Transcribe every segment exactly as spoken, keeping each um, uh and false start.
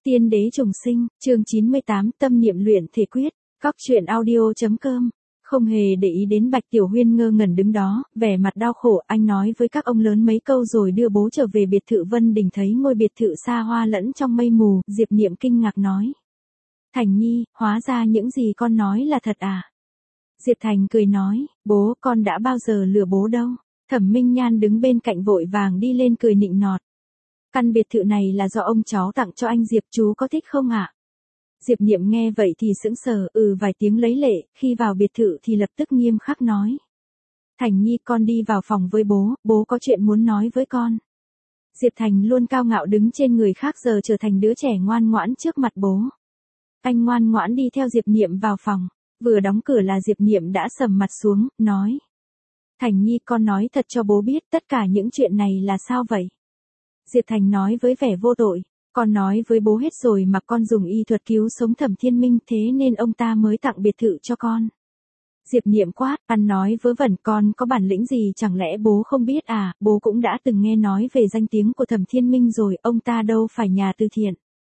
Tiên đế trùng sinh, chương chín mươi tám, tâm niệm luyện thể quyết, Cóc truyện audio.com. Không hề để ý đến Bạch Tiểu Huyên ngơ ngẩn đứng đó, vẻ mặt đau khổ, anh nói với các ông lớn mấy câu rồi đưa bố trở về biệt thự Vân Đình. Thấy ngôi biệt thự xa hoa lẫn trong mây mù, Diệp Niệm kinh ngạc nói. Thành Nhi, hóa ra những gì con nói là thật à? Diệp Thành cười nói, bố, con đã bao giờ lừa bố đâu. Thẩm Minh Nhan đứng bên cạnh vội vàng đi lên cười nịnh nọt. Căn biệt thự này là do ông cháu tặng cho anh Diệp, chú có thích không ạ? Diệp Niệm nghe vậy thì sững sờ, ừ vài tiếng lấy lệ, khi vào biệt thự thì lập tức nghiêm khắc nói. Thành Nhi, con đi vào phòng với bố, bố có chuyện muốn nói với con. Diệp Thành luôn cao ngạo đứng trên người khác giờ trở thành đứa trẻ ngoan ngoãn trước mặt bố. Anh ngoan ngoãn đi theo Diệp Niệm vào phòng, vừa đóng cửa là Diệp Niệm đã sầm mặt xuống, nói. Thành Nhi, con nói thật cho bố biết tất cả những chuyện này là sao vậy? Diệp Thành nói với vẻ vô tội, con nói với bố hết rồi mà con dùng y thuật cứu sống Thẩm Thiên Minh, thế nên ông ta mới tặng biệt thự cho con. Diệp Niệm quát, ăn nói vớ vẩn, con có bản lĩnh gì chẳng lẽ bố không biết à, bố cũng đã từng nghe nói về danh tiếng của Thẩm Thiên Minh rồi, ông ta đâu phải nhà từ thiện.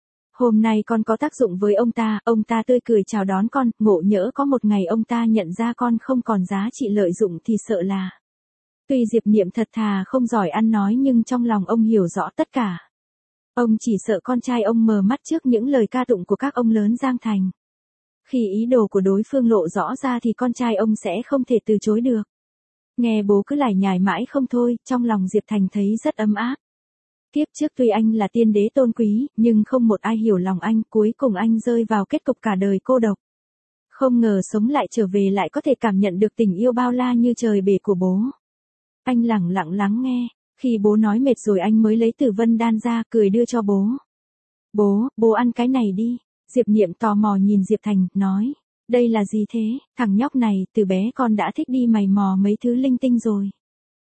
Hôm nay con có tác dụng với ông ta, ông ta tươi cười chào đón con, ngộ nhỡ có một ngày ông ta nhận ra con không còn giá trị lợi dụng thì sợ là... Tuy Diệp Niệm thật thà không giỏi ăn nói nhưng trong lòng ông hiểu rõ tất cả. Ông chỉ sợ con trai ông mờ mắt trước những lời ca tụng của các ông lớn Giang Thành. Khi ý đồ của đối phương lộ rõ ra thì con trai ông sẽ không thể từ chối được. Nghe bố cứ lải nhải mãi không thôi, trong lòng Diệp Thành thấy rất ấm áp. Kiếp trước tuy anh là tiên đế tôn quý, nhưng không một ai hiểu lòng anh, cuối cùng anh rơi vào kết cục cả đời cô độc. Không ngờ sống lại trở về lại có thể cảm nhận được tình yêu bao la như trời bể của bố. Anh lẳng lặng lắng nghe, khi bố nói mệt rồi anh mới lấy Tử Vân đan ra, cười đưa cho bố. Bố, bố ăn cái này đi. Diệp Niệm tò mò nhìn Diệp Thành, nói, đây là gì thế, thằng nhóc này, từ bé con đã thích đi mày mò mấy thứ linh tinh rồi.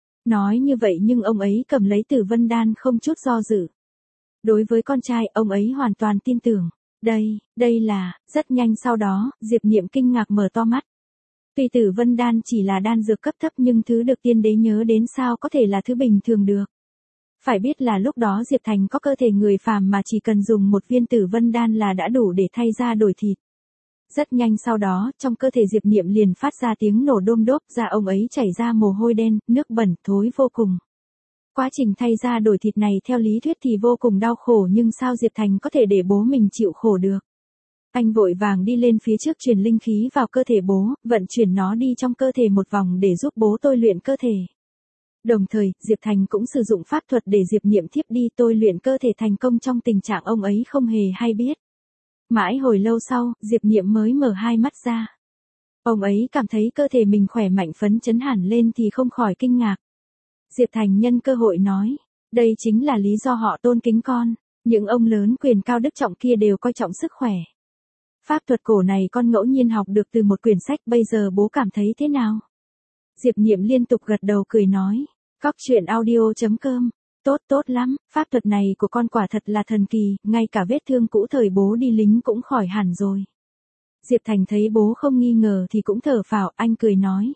Nói như vậy nhưng ông ấy cầm lấy Tử Vân đan không chút do dự. Đối với con trai, ông ấy hoàn toàn tin tưởng. Đây, đây là, rất nhanh sau đó, Diệp Niệm kinh ngạc mở to mắt. Tuy Tử Vân đan chỉ là đan dược cấp thấp nhưng thứ được tiên đế nhớ đến sao có thể là thứ bình thường được. Phải biết là lúc đó Diệp Thành có cơ thể người phàm mà chỉ cần dùng một viên Tử Vân đan là đã đủ để thay da đổi thịt. Rất nhanh sau đó, trong cơ thể Diệp Niệm liền phát ra tiếng nổ đôm đốp, da ông ấy chảy ra mồ hôi đen, nước bẩn, thối vô cùng. Quá trình thay da đổi thịt này theo lý thuyết thì vô cùng đau khổ nhưng sao Diệp Thành có thể để bố mình chịu khổ được. Anh vội vàng đi lên phía trước truyền linh khí vào cơ thể bố, vận chuyển nó đi trong cơ thể một vòng để giúp bố tôi luyện cơ thể. Đồng thời, Diệp Thành cũng sử dụng pháp thuật để Diệp Niệm thiếp đi tôi luyện cơ thể thành công trong tình trạng ông ấy không hề hay biết. Mãi hồi lâu sau, Diệp Niệm mới mở hai mắt ra. Ông ấy cảm thấy cơ thể mình khỏe mạnh phấn chấn hẳn lên thì không khỏi kinh ngạc. Diệp Thành nhân cơ hội nói, đây chính là lý do họ tôn kính con, những ông lớn quyền cao đức trọng kia đều coi trọng sức khỏe. Pháp thuật cổ này con ngẫu nhiên học được từ một quyển sách, bây giờ bố cảm thấy thế nào? Diệp Niệm liên tục gật đầu cười nói, Cóc truyện audio.com, tốt tốt lắm, pháp thuật này của con quả thật là thần kỳ, ngay cả vết thương cũ thời bố đi lính cũng khỏi hẳn rồi. Diệp Thành thấy bố không nghi ngờ thì cũng thở phào, anh cười nói.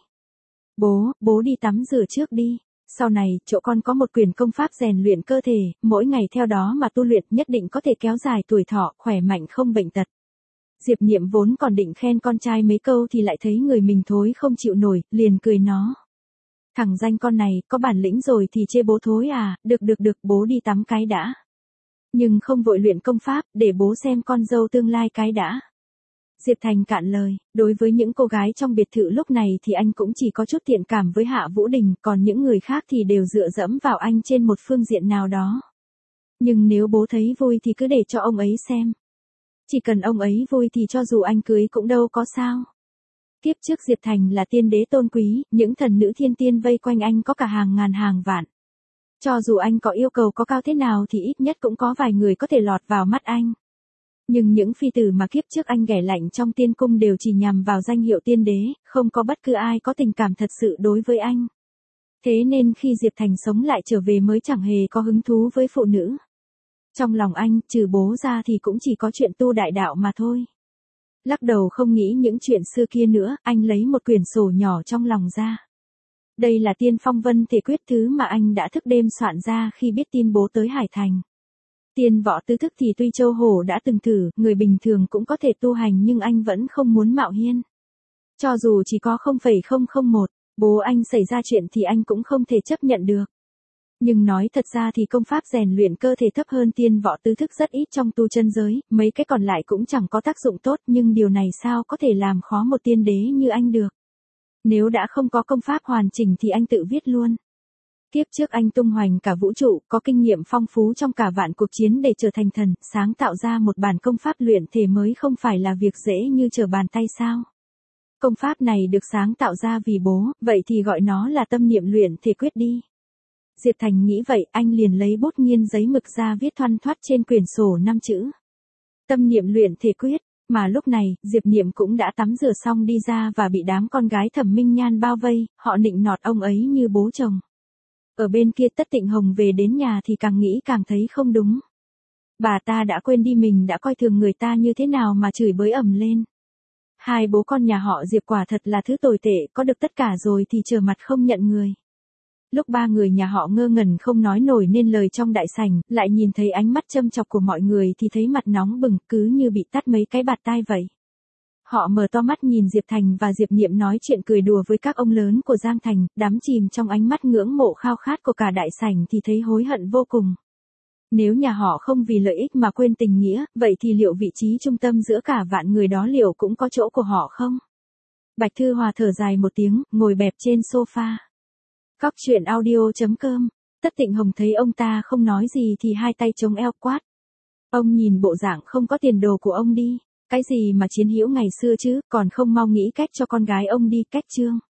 Bố, bố đi tắm rửa trước đi, sau này, chỗ con có một quyển công pháp rèn luyện cơ thể, mỗi ngày theo đó mà tu luyện nhất định có thể kéo dài tuổi thọ, khỏe mạnh không bệnh tật. Diệp Niệm vốn còn định khen con trai mấy câu thì lại thấy người mình thối không chịu nổi, liền cười nó. Thằng danh con này, có bản lĩnh rồi thì chê bố thối à, được được được, bố đi tắm cái đã. Nhưng không vội luyện công pháp, để bố xem con dâu tương lai cái đã. Diệp Thành cạn lời, đối với những cô gái trong biệt thự lúc này thì anh cũng chỉ có chút thiện cảm với Hạ Vũ Đình, còn những người khác thì đều dựa dẫm vào anh trên một phương diện nào đó. Nhưng nếu bố thấy vui thì cứ để cho ông ấy xem. Chỉ cần ông ấy vui thì cho dù anh cưới cũng đâu có sao. Kiếp trước Diệp Thành là tiên đế tôn quý, những thần nữ thiên tiên vây quanh anh có cả hàng ngàn hàng vạn. Cho dù anh có yêu cầu có cao thế nào thì ít nhất cũng có vài người có thể lọt vào mắt anh. Nhưng những phi tử mà kiếp trước anh ghẻ lạnh trong tiên cung đều chỉ nhằm vào danh hiệu tiên đế, không có bất cứ ai có tình cảm thật sự đối với anh. Thế nên khi Diệp Thành sống lại trở về mới chẳng hề có hứng thú với phụ nữ. Trong lòng anh, trừ bố ra thì cũng chỉ có chuyện tu đại đạo mà thôi. Lắc đầu không nghĩ những chuyện xưa kia nữa, anh lấy một quyển sổ nhỏ trong lòng ra. Đây là Tiên Phong Vân Thể Quyết, thứ mà anh đã thức đêm soạn ra khi biết tin bố tới Hải Thành. Tiên võ tứ thức thì tuy Châu Hổ đã từng thử, người bình thường cũng có thể tu hành nhưng anh vẫn không muốn mạo hiên. Cho dù chỉ có không phẩy không không một, bố anh xảy ra chuyện thì anh cũng không thể chấp nhận được. Nhưng nói thật ra thì công pháp rèn luyện cơ thể thấp hơn tiên võ tứ thức rất ít trong tu chân giới, mấy cái còn lại cũng chẳng có tác dụng tốt, nhưng điều này sao có thể làm khó một tiên đế như anh được. Nếu đã không có công pháp hoàn chỉnh thì anh tự viết luôn. Kiếp trước anh tung hoành cả vũ trụ, có kinh nghiệm phong phú trong cả vạn cuộc chiến để trở thành thần, sáng tạo ra một bản công pháp luyện thể mới không phải là việc dễ như trở bàn tay sao. Công pháp này được sáng tạo ra vì bố, vậy thì gọi nó là tâm niệm luyện thể quyết đi. Diệp Thành nghĩ vậy, anh liền lấy bút nghiên giấy mực ra viết thoăn thoắt trên quyển sổ năm chữ. Tâm niệm luyện thể quyết, mà lúc này, Diệp Niệm cũng đã tắm rửa xong đi ra và bị đám con gái Thẩm Minh Nhan bao vây, họ nịnh nọt ông ấy như bố chồng. Ở bên kia Tất Tịnh Hồng về đến nhà thì càng nghĩ càng thấy không đúng. Bà ta đã quên đi mình đã coi thường người ta như thế nào mà chửi bới ầm lên. Hai bố con nhà họ Diệp quả thật là thứ tồi tệ, có được tất cả rồi thì trở mặt không nhận người. Lúc ba người nhà họ ngơ ngẩn không nói nổi nên lời trong đại sảnh, lại nhìn thấy ánh mắt châm chọc của mọi người thì thấy mặt nóng bừng, cứ như bị tát mấy cái bạt tai vậy. Họ mở to mắt nhìn Diệp Thành và Diệp Niệm nói chuyện cười đùa với các ông lớn của Giang Thành, đắm chìm trong ánh mắt ngưỡng mộ khao khát của cả đại sảnh thì thấy hối hận vô cùng. Nếu nhà họ không vì lợi ích mà quên tình nghĩa, vậy thì liệu vị trí trung tâm giữa cả vạn người đó liệu cũng có chỗ của họ không? Bạch Thư Hòa thở dài một tiếng, ngồi bẹp trên sofa. Cóc truyện audio chấm com. Tất Tịnh Hồng thấy ông ta không nói gì thì hai tay chống eo quát. Ông nhìn bộ dạng không có tiền đồ của ông đi. Cái gì mà chiến hữu ngày xưa chứ, còn không mau nghĩ cách cho con gái ông đi cách chương.